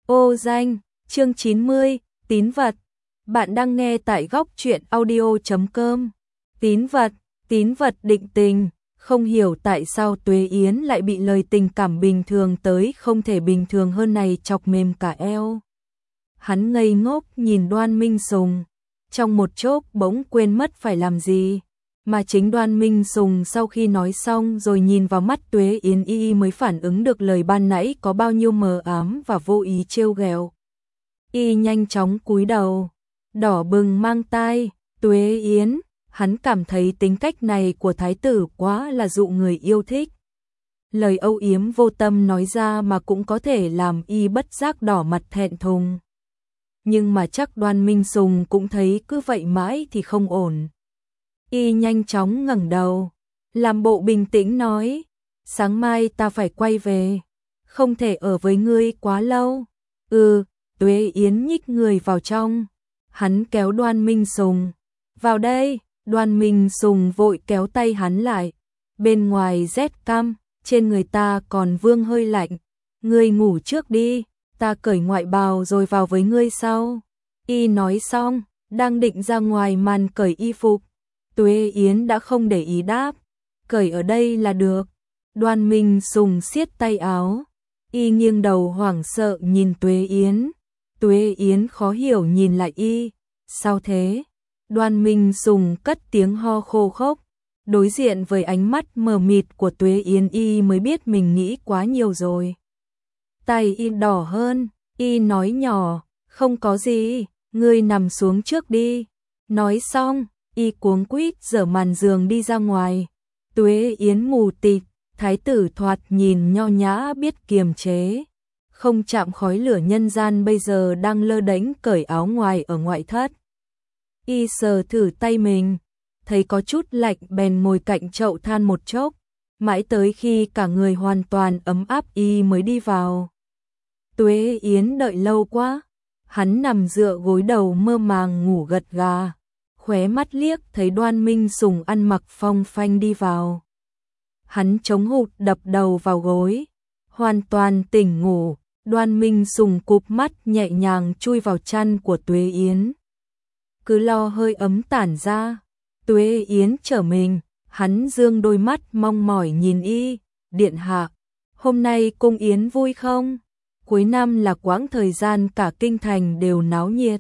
Ô danh, chương 90, tín vật. Bạn đang nghe tại góc truyện audio.com. Tín vật định tình, không hiểu tại sao Tuế Yến lại bị lời tình cảm bình thường tới không thể bình thường hơn này chọc mềm cả eo. Hắn ngây ngốc nhìn Đoan Minh Sùng, trong một chốc bỗng quên mất phải làm gì. Mà chính Đoan Minh Sùng sau khi nói xong rồi nhìn vào mắt Tuế Yến y mới phản ứng được lời ban nãy có bao nhiêu mờ ám và vô ý trêu ghẹo. Y nhanh chóng cúi đầu, đỏ bừng mang tai, Tuế Yến, hắn cảm thấy tính cách này của thái tử quá là dụ người yêu thích. Lời âu yếm vô tâm nói ra mà cũng có thể làm y bất giác đỏ mặt thẹn thùng. Nhưng mà chắc Đoan Minh Sùng cũng thấy cứ vậy mãi thì không ổn. Y nhanh chóng ngẩng đầu, làm bộ bình tĩnh nói, sáng mai ta phải quay về, không thể ở với ngươi quá lâu. Tuế Yến nhích người vào trong, hắn kéo Đoan Minh Sùng, vào đây. Đoan Minh Sùng vội kéo tay hắn lại, bên ngoài rét căm, trên người ta còn vương hơi lạnh, ngươi ngủ trước đi, ta cởi ngoại bào rồi vào với ngươi sau. Y nói xong, đang định ra ngoài màn cởi y phục, Tuế Yến đã không để ý đáp, cởi ở đây là được. Đoan Minh Sùng siết tay áo, y nghiêng đầu hoảng sợ nhìn Tuế Yến. Tuế Yến khó hiểu nhìn lại y, sao thế? Đoan Minh Sùng cất tiếng ho khô khốc, đối diện với ánh mắt mờ mịt của Tuế Yến y mới biết mình nghĩ quá nhiều rồi. Tay y đỏ hơn, y nói nhỏ, không có gì, ngươi nằm xuống trước đi. Nói xong, y cuống quýt giở màn giường đi ra ngoài. Tuế Yến mù tịt, thái tử thoạt nhìn nho nhã biết kiềm chế, không chạm khói lửa nhân gian bây giờ đang lơ đễnh cởi áo ngoài ở ngoại thất. Y sờ thử tay mình, thấy có chút lạnh bèn ngồi cạnh chậu than một chốc, mãi tới khi cả người hoàn toàn ấm áp y mới đi vào. Tuế Yến đợi lâu quá, hắn nằm dựa gối đầu mơ màng ngủ gật gà, khóe mắt liếc thấy Đoan Minh Sùng ăn mặc phong phanh đi vào. Hắn chống hụt đập đầu vào gối, hoàn toàn tỉnh ngủ. Đoan Minh Sùng cụp mắt nhẹ nhàng chui vào chăn của Tuế Yến. Cứ lo hơi ấm tản ra, Tuế Yến trở mình, hắn dương đôi mắt mong mỏi nhìn y, điện hạ, hôm nay cung yến vui không? Cuối năm là quãng thời gian cả kinh thành đều náo nhiệt.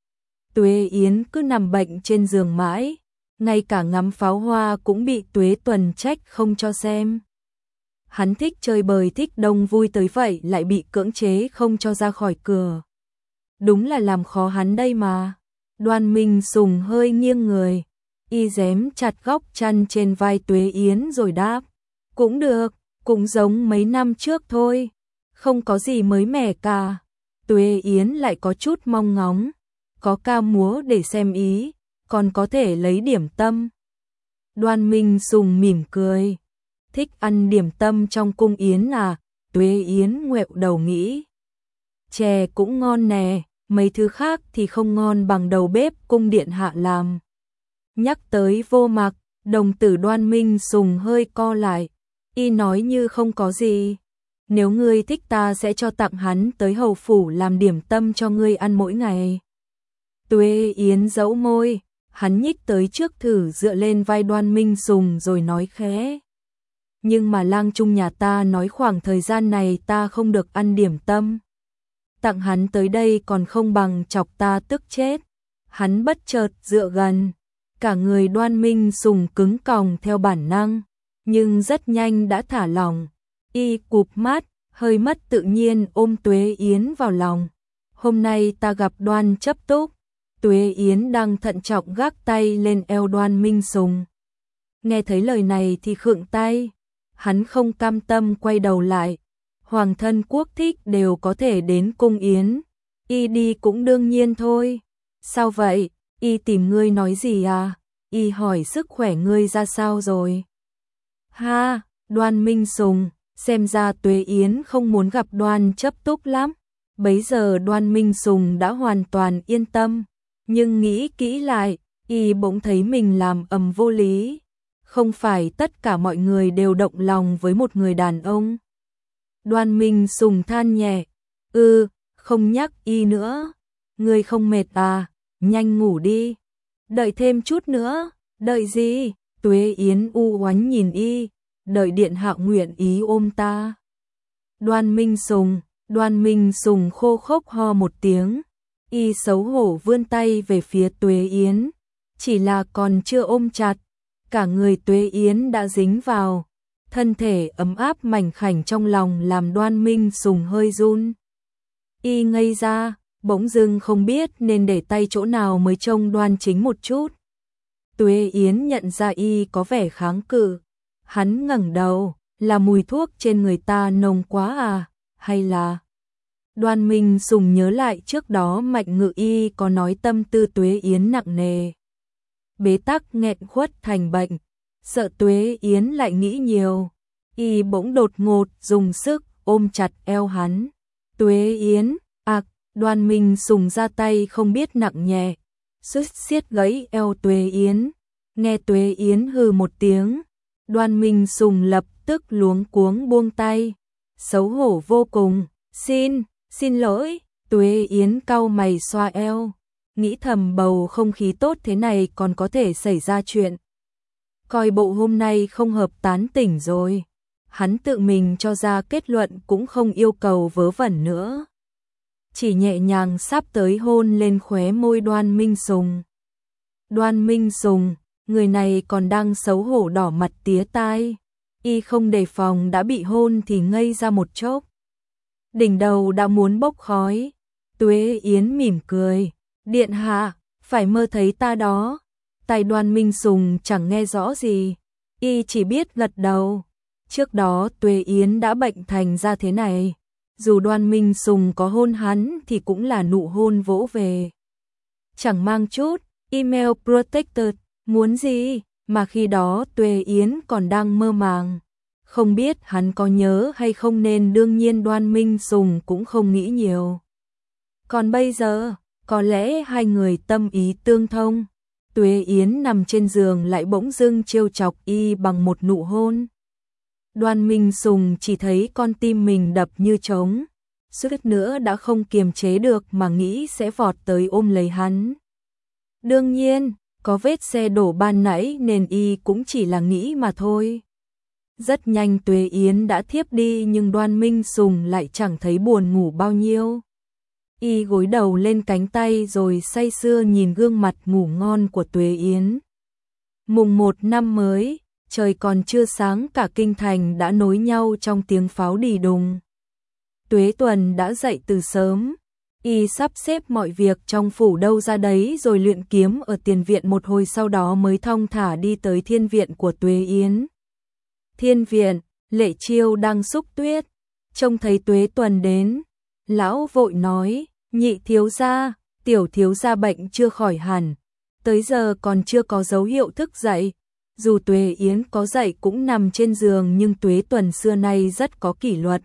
Tuế Yến cứ nằm bệnh trên giường mãi, ngay cả ngắm pháo hoa cũng bị Tuế Tuần trách không cho xem. Hắn thích chơi bời thích đông vui tới vậy lại bị cưỡng chế không cho ra khỏi cửa. Đúng là làm khó hắn đây mà. Đoan Minh Sùng hơi nghiêng người, y rém chặt góc chăn trên vai Tuế Yến rồi đáp, cũng được, cũng giống mấy năm trước thôi, không có gì mới mẻ cả. Tuế Yến lại có chút mong ngóng, có ca múa để xem ý, còn có thể lấy điểm tâm. Đoan Minh Sùng mỉm cười, thích ăn điểm tâm trong cung yến à? Tuế Yến ngoẹo đầu nghĩ, chè cũng ngon nè, mấy thứ khác thì không ngon bằng đầu bếp cung điện hạ làm. Nhắc tới Vô Mặc, đồng tử Đoan Minh Sùng hơi co lại, y nói như không có gì. Nếu ngươi thích ta sẽ cho tặng hắn tới hầu phủ làm điểm tâm cho ngươi ăn mỗi ngày. Tuế Yến dẫu môi, hắn nhích tới trước thử dựa lên vai Đoan Minh Sùng rồi nói khẽ. Nhưng mà lang trung nhà ta nói khoảng thời gian này ta không được ăn điểm tâm. Tặng hắn tới đây còn không bằng chọc ta tức chết. Hắn bất chợt dựa gần, cả người Đoan Minh Sùng cứng còng theo bản năng, nhưng rất nhanh đã thả lỏng. Y cụp mắt, hơi mất tự nhiên ôm Tuế Yến vào lòng. Hôm nay ta gặp Đoan Chấp Túc. Tuế Yến đang thận trọng gác tay lên eo Đoan Minh Sùng. Nghe thấy lời này thì khựng tay, hắn không cam tâm quay đầu lại. Hoàng thân quốc thích đều có thể đến cung yến, y đi cũng đương nhiên thôi. Sao vậy, y tìm ngươi nói gì à? Y hỏi sức khỏe ngươi ra sao rồi? Ha, Đoan Minh Sùng, xem ra Tuế Yến không muốn gặp Đoan Chấp Túc lắm. Bấy giờ Đoan Minh Sùng đã hoàn toàn yên tâm, nhưng nghĩ kỹ lại, y bỗng thấy mình làm ầm vô lý. Không phải tất cả mọi người đều động lòng với một người đàn ông. Đoan Minh Sùng than nhẹ, không nhắc y nữa. Ngươi không mệt à, nhanh ngủ đi. Đợi thêm chút nữa, đợi gì? Tuế Yến u oánh nhìn y, đợi điện hạ nguyện ý ôm ta. Đoan Minh Sùng khô khốc ho một tiếng, y xấu hổ vươn tay về phía Tuế Yến, chỉ là còn chưa ôm chặt, cả người Tuế Yến đã dính vào, thân thể ấm áp mảnh khảnh trong lòng làm Đoan Minh Sùng hơi run. Y ngây ra, bỗng dưng không biết nên để tay chỗ nào mới trông đoan chính một chút. Tuế Yến nhận ra y có vẻ kháng cự, hắn ngẩng đầu, là mùi thuốc trên người ta nồng quá à, hay là... Đoan Minh Sùng nhớ lại trước đó Mạnh Ngự Y có nói tâm tư Tuế Yến nặng nề. Bế tắc nghẹn khuất thành bệnh, sợ Tuế Yến lại nghĩ nhiều. Y bỗng đột ngột dùng sức ôm chặt eo hắn. Tuế Yến, Đoan Minh Sùng ra tay không biết nặng nhẹ, siết gãy eo Tuế Yến. Nghe Tuế Yến hừ một tiếng, Đoan Minh Sùng lập tức luống cuống buông tay, xấu hổ vô cùng. Xin lỗi. Tuế Yến cau mày xoa eo, nghĩ thầm bầu không khí tốt thế này còn có thể xảy ra chuyện. Coi bộ hôm nay không hợp tán tỉnh rồi. Hắn tự mình cho ra kết luận cũng không yêu cầu vớ vẩn nữa. Chỉ nhẹ nhàng sắp tới hôn lên khóe môi Đoan Minh Sùng. Đoan Minh Sùng, người này còn đang xấu hổ đỏ mặt tía tai. Y không đề phòng đã bị hôn thì ngây ra một chốc. Đỉnh đầu đã muốn bốc khói. Tuế Yến mỉm cười. Điện hạ, phải mơ thấy ta đó. Tay Đoan Minh Sùng chẳng nghe rõ gì. Y chỉ biết gật đầu. Trước đó Tuế Yến đã bệnh thành ra thế này. Dù Đoan Minh Sùng có hôn hắn thì cũng là nụ hôn vỗ về. Chẳng mang chút, email protected, muốn gì, mà khi đó Tuế Yến còn đang mơ màng. Không biết hắn có nhớ hay không nên đương nhiên Đoan Minh Sùng cũng không nghĩ nhiều. Còn bây giờ, có lẽ hai người tâm ý tương thông. Tuế Yến nằm trên giường lại bỗng dưng trêu chọc y bằng một nụ hôn. Đoan Minh Sùng chỉ thấy con tim mình đập như trống, suýt nữa đã không kiềm chế được mà nghĩ sẽ vọt tới ôm lấy hắn. Đương nhiên, có vết xe đổ ban nãy nên y cũng chỉ là nghĩ mà thôi. Rất nhanh Tuế Yến đã thiếp đi nhưng Đoan Minh Sùng lại chẳng thấy buồn ngủ bao nhiêu. Y gối đầu lên cánh tay rồi say sưa nhìn gương mặt ngủ ngon của Tuế Yến. Mùng 1 năm mới, trời còn chưa sáng cả kinh thành đã nối nhau trong tiếng pháo đì đùng. Tuế Tuần đã dậy từ sớm, y sắp xếp mọi việc trong phủ đâu ra đấy rồi luyện kiếm ở tiền viện một hồi sau đó mới thong thả đi tới thiên viện của Tuế Yến. Thiên viện, Lệ Chiêu đang xúc tuyết, trông thấy Tuế Tuần đến, lão vội nói, nhị thiếu gia, tiểu thiếu gia bệnh chưa khỏi hẳn, tới giờ còn chưa có dấu hiệu thức dậy. Dù Tuế Yến có dậy cũng nằm trên giường nhưng Tuế Tuần xưa nay rất có kỷ luật.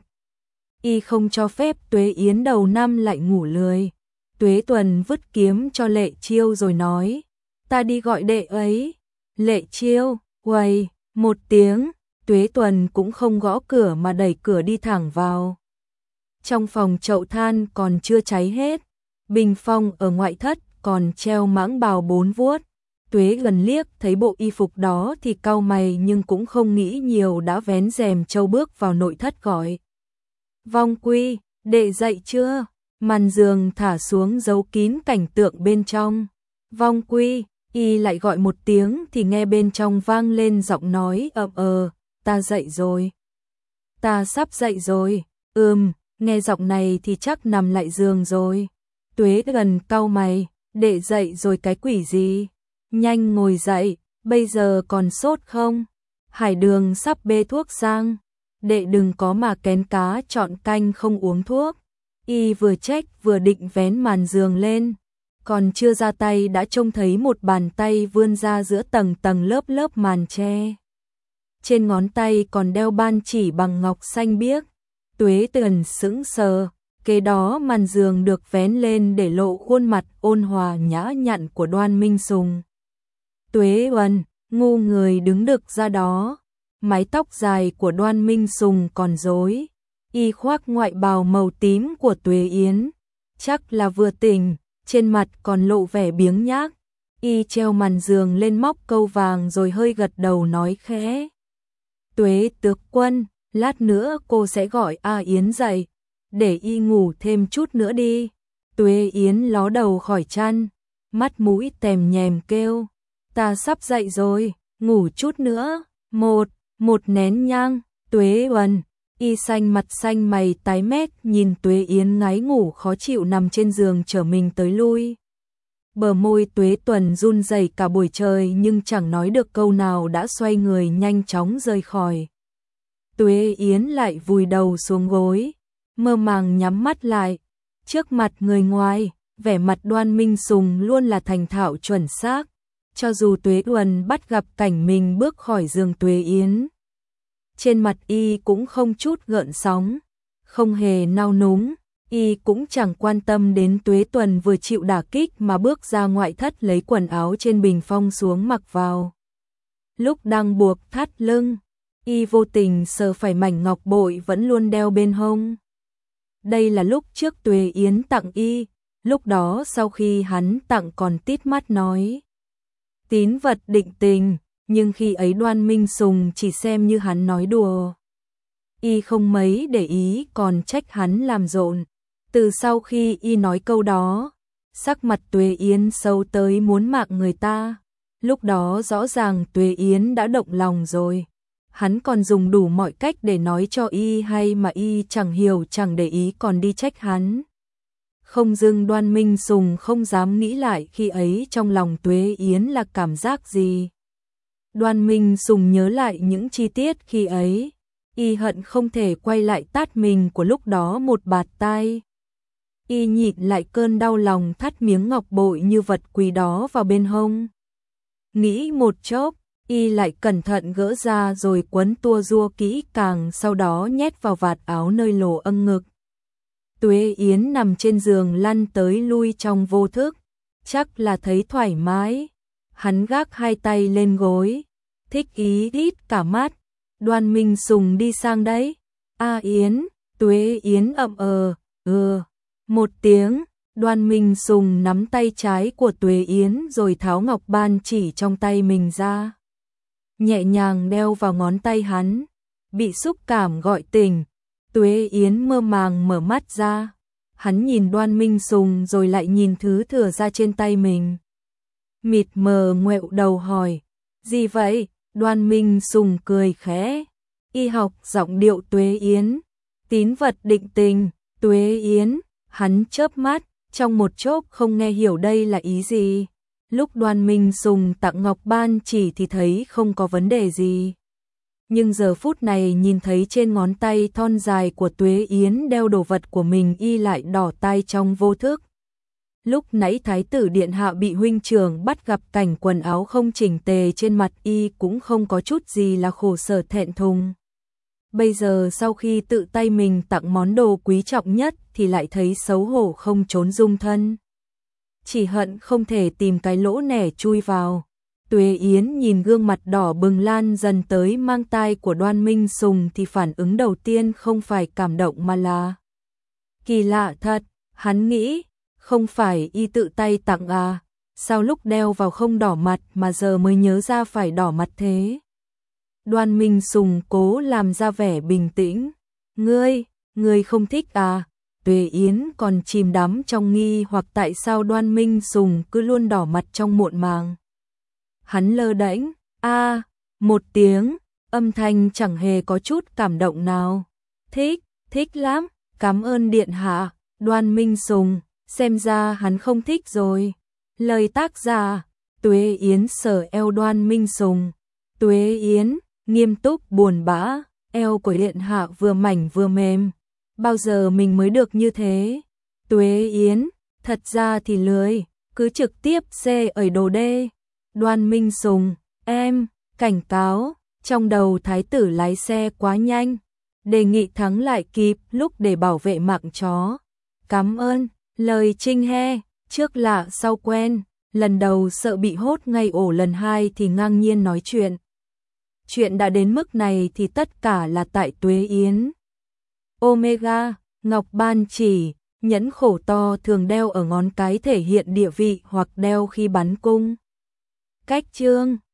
Y không cho phép Tuế Yến đầu năm lại ngủ lười. Tuế Tuần vứt kiếm cho Lệ Chiêu rồi nói, ta đi gọi đệ ấy. Lệ Chiêu, uầy, một tiếng, Tuế Tuần cũng không gõ cửa mà đẩy cửa đi thẳng vào. Trong phòng chậu than còn chưa cháy hết, bình phong ở ngoại thất còn treo mãng bào 4 vuốt. Tuế gần liếc thấy bộ y phục đó thì cau mày nhưng cũng không nghĩ nhiều đã vén rèm trâu bước vào nội thất gọi. Vong Quy, đệ dậy chưa? Màn giường thả xuống giấu kín cảnh tượng bên trong. Vong Quy, y lại gọi một tiếng thì nghe bên trong vang lên giọng nói ta dậy rồi. Ta sắp dậy rồi, nghe giọng này thì chắc nằm lại giường rồi. Tuế gần cau mày, đệ dậy rồi cái quỷ gì? Nhanh ngồi dậy, bây giờ còn sốt không? Hải Đường sắp bê thuốc sang. Đệ đừng có mà kén cá chọn canh không uống thuốc. Y vừa trách vừa định vén màn giường lên. Còn chưa ra tay đã trông thấy một bàn tay vươn ra giữa tầng tầng lớp lớp màn tre. Trên ngón tay còn đeo ban chỉ bằng ngọc xanh biếc. Tuế Tuần sững sờ. Kế đó màn giường được vén lên để lộ khuôn mặt ôn hòa nhã nhặn của Đoan Minh Sùng. Tuế Tuần, ngu người đứng đực ra đó. Mái tóc dài của Đoan Minh Sùng còn rối. Y khoác ngoại bào màu tím của Tuế Yến, chắc là vừa tỉnh, trên mặt còn lộ vẻ biếng nhác. Y treo màn giường lên móc câu vàng rồi hơi gật đầu nói khẽ. Tuế Tước Quân, lát nữa cô sẽ gọi A Yến dậy, để y ngủ thêm chút nữa đi. Tuế Yến ló đầu khỏi chăn, mắt mũi tèm nhèm kêu. Ta sắp dậy rồi, ngủ chút nữa. Một nén nhang. Tuế Uẩn, y xanh mặt xanh mày tái mét nhìn Tuế Yến ngáy ngủ khó chịu nằm trên giường trở mình tới lui. Bờ môi Tuế Tuần run rẩy cả buổi trời nhưng chẳng nói được câu nào đã xoay người nhanh chóng rời khỏi. Tuế Yến lại vùi đầu xuống gối, mơ màng nhắm mắt lại. Trước mặt người ngoài, vẻ mặt Đoan Minh Sùng luôn là thành thạo chuẩn xác. Cho dù Tuế Uẩn bắt gặp cảnh mình bước khỏi giường Tuế Yến, trên mặt y cũng không chút gợn sóng, không hề nao núng. Y cũng chẳng quan tâm đến Tuế Tuần vừa chịu đả kích mà bước ra ngoại thất lấy quần áo trên bình phong xuống mặc vào. Lúc đang buộc thắt lưng, y vô tình sờ phải mảnh ngọc bội vẫn luôn đeo bên hông. Đây là lúc trước Tuế Yến tặng y, lúc đó sau khi hắn tặng còn tít mắt nói. Tín vật định tình, nhưng khi ấy Đoan Minh Sùng chỉ xem như hắn nói đùa. Y không mấy để ý còn trách hắn làm rộn. Từ sau khi y nói câu đó, sắc mặt Tuế Yến sâu tới muốn mạng người ta. Lúc đó rõ ràng Tuế Yến đã động lòng rồi. Hắn còn dùng đủ mọi cách để nói cho y hay mà y chẳng hiểu chẳng để ý còn đi trách hắn. Không dưng Đoan Minh Sùng không dám nghĩ lại khi ấy trong lòng Tuế Yến là cảm giác gì. Đoan Minh Sùng nhớ lại những chi tiết khi ấy, y hận không thể quay lại tát mình của lúc đó một bạt tai. Y nhịn lại cơn đau lòng thắt miếng ngọc bội như vật quý đó vào bên hông. Nghĩ một chốc, y lại cẩn thận gỡ ra rồi quấn tua rua kỹ càng, sau đó nhét vào vạt áo nơi lỗ âng ngực. Tuế Yến nằm trên giường lăn tới lui trong vô thức, chắc là thấy thoải mái. Hắn gác hai tay lên gối, thích ý hít cả mắt. Đoan Minh Sùng đi sang đấy. A Yến. Tuế Yến ậm một tiếng. Đoan Minh Sùng nắm tay trái của Tuế Yến rồi tháo ngọc ban chỉ trong tay mình ra, nhẹ nhàng đeo vào ngón tay hắn. Bị xúc cảm gọi tỉnh, Tuế Yến mơ màng mở mắt ra. Hắn nhìn Đoan Minh Sùng rồi lại nhìn thứ thừa ra trên tay mình. Mịt mờ ngoẹo đầu hỏi, gì vậy? Đoan Minh Sùng cười khẽ, y học giọng điệu Tuế Yến. Tín vật định tình. Tuế Yến. Hắn chớp mắt, trong một chốc không nghe hiểu đây là ý gì. Lúc Đoan Minh Sùng tặng ngọc ban chỉ thì thấy không có vấn đề gì. Nhưng giờ phút này nhìn thấy trên ngón tay thon dài của Tuế Yến đeo đồ vật của mình, y lại đỏ tai trong vô thức. Lúc nãy Thái tử Điện Hạ bị huynh trưởng bắt gặp cảnh quần áo không chỉnh tề trên mặt y cũng không có chút gì là khổ sở thẹn thùng. Bây giờ sau khi tự tay mình tặng món đồ quý trọng nhất thì lại thấy xấu hổ không trốn dung thân. Chỉ hận không thể tìm cái lỗ nẻ chui vào. Tuế Yến nhìn gương mặt đỏ bừng lan dần tới mang tai của Đoan Minh Sùng thì phản ứng đầu tiên không phải cảm động mà là kỳ lạ thật. Hắn nghĩ, không phải y tự tay tặng à, sao lúc đeo vào không đỏ mặt mà giờ mới nhớ ra phải đỏ mặt thế. Đoan Minh Sùng cố làm ra vẻ bình tĩnh. Ngươi không thích à? Tuế Yến còn chìm đắm trong nghi hoặc tại sao Đoan Minh Sùng cứ luôn đỏ mặt trong muộn màng. Hắn lơ đễnh, một tiếng, âm thanh chẳng hề có chút cảm động nào. Thích lắm, cảm ơn Điện Hạ. Đoan Minh Sùng, xem ra hắn không thích rồi. Lời tác giả, Tuế Yến sờ eo Đoan Minh Sùng. Tuế Yến, nghiêm túc buồn bã, eo của Điện Hạ vừa mảnh vừa mềm. Bao giờ mình mới được như thế? Tuế Yến, thật ra thì lười, cứ trực tiếp xê ở đồ đê. Đoan Minh Sùng, em, cảnh cáo, trong đầu Thái tử lái xe quá nhanh. Đề nghị thắng lại kịp lúc để bảo vệ mạng chó. Cảm ơn, lời Trinh he, trước lạ sau quen, lần đầu sợ bị hốt ngay ổ, lần hai thì ngang nhiên nói chuyện. Chuyện đã đến mức này thì tất cả là tại Tuế Yến. Omega, Ngọc Ban chỉ, Nhẫn khổ to thường đeo ở ngón cái thể hiện địa vị hoặc đeo khi bắn cung. Cách chương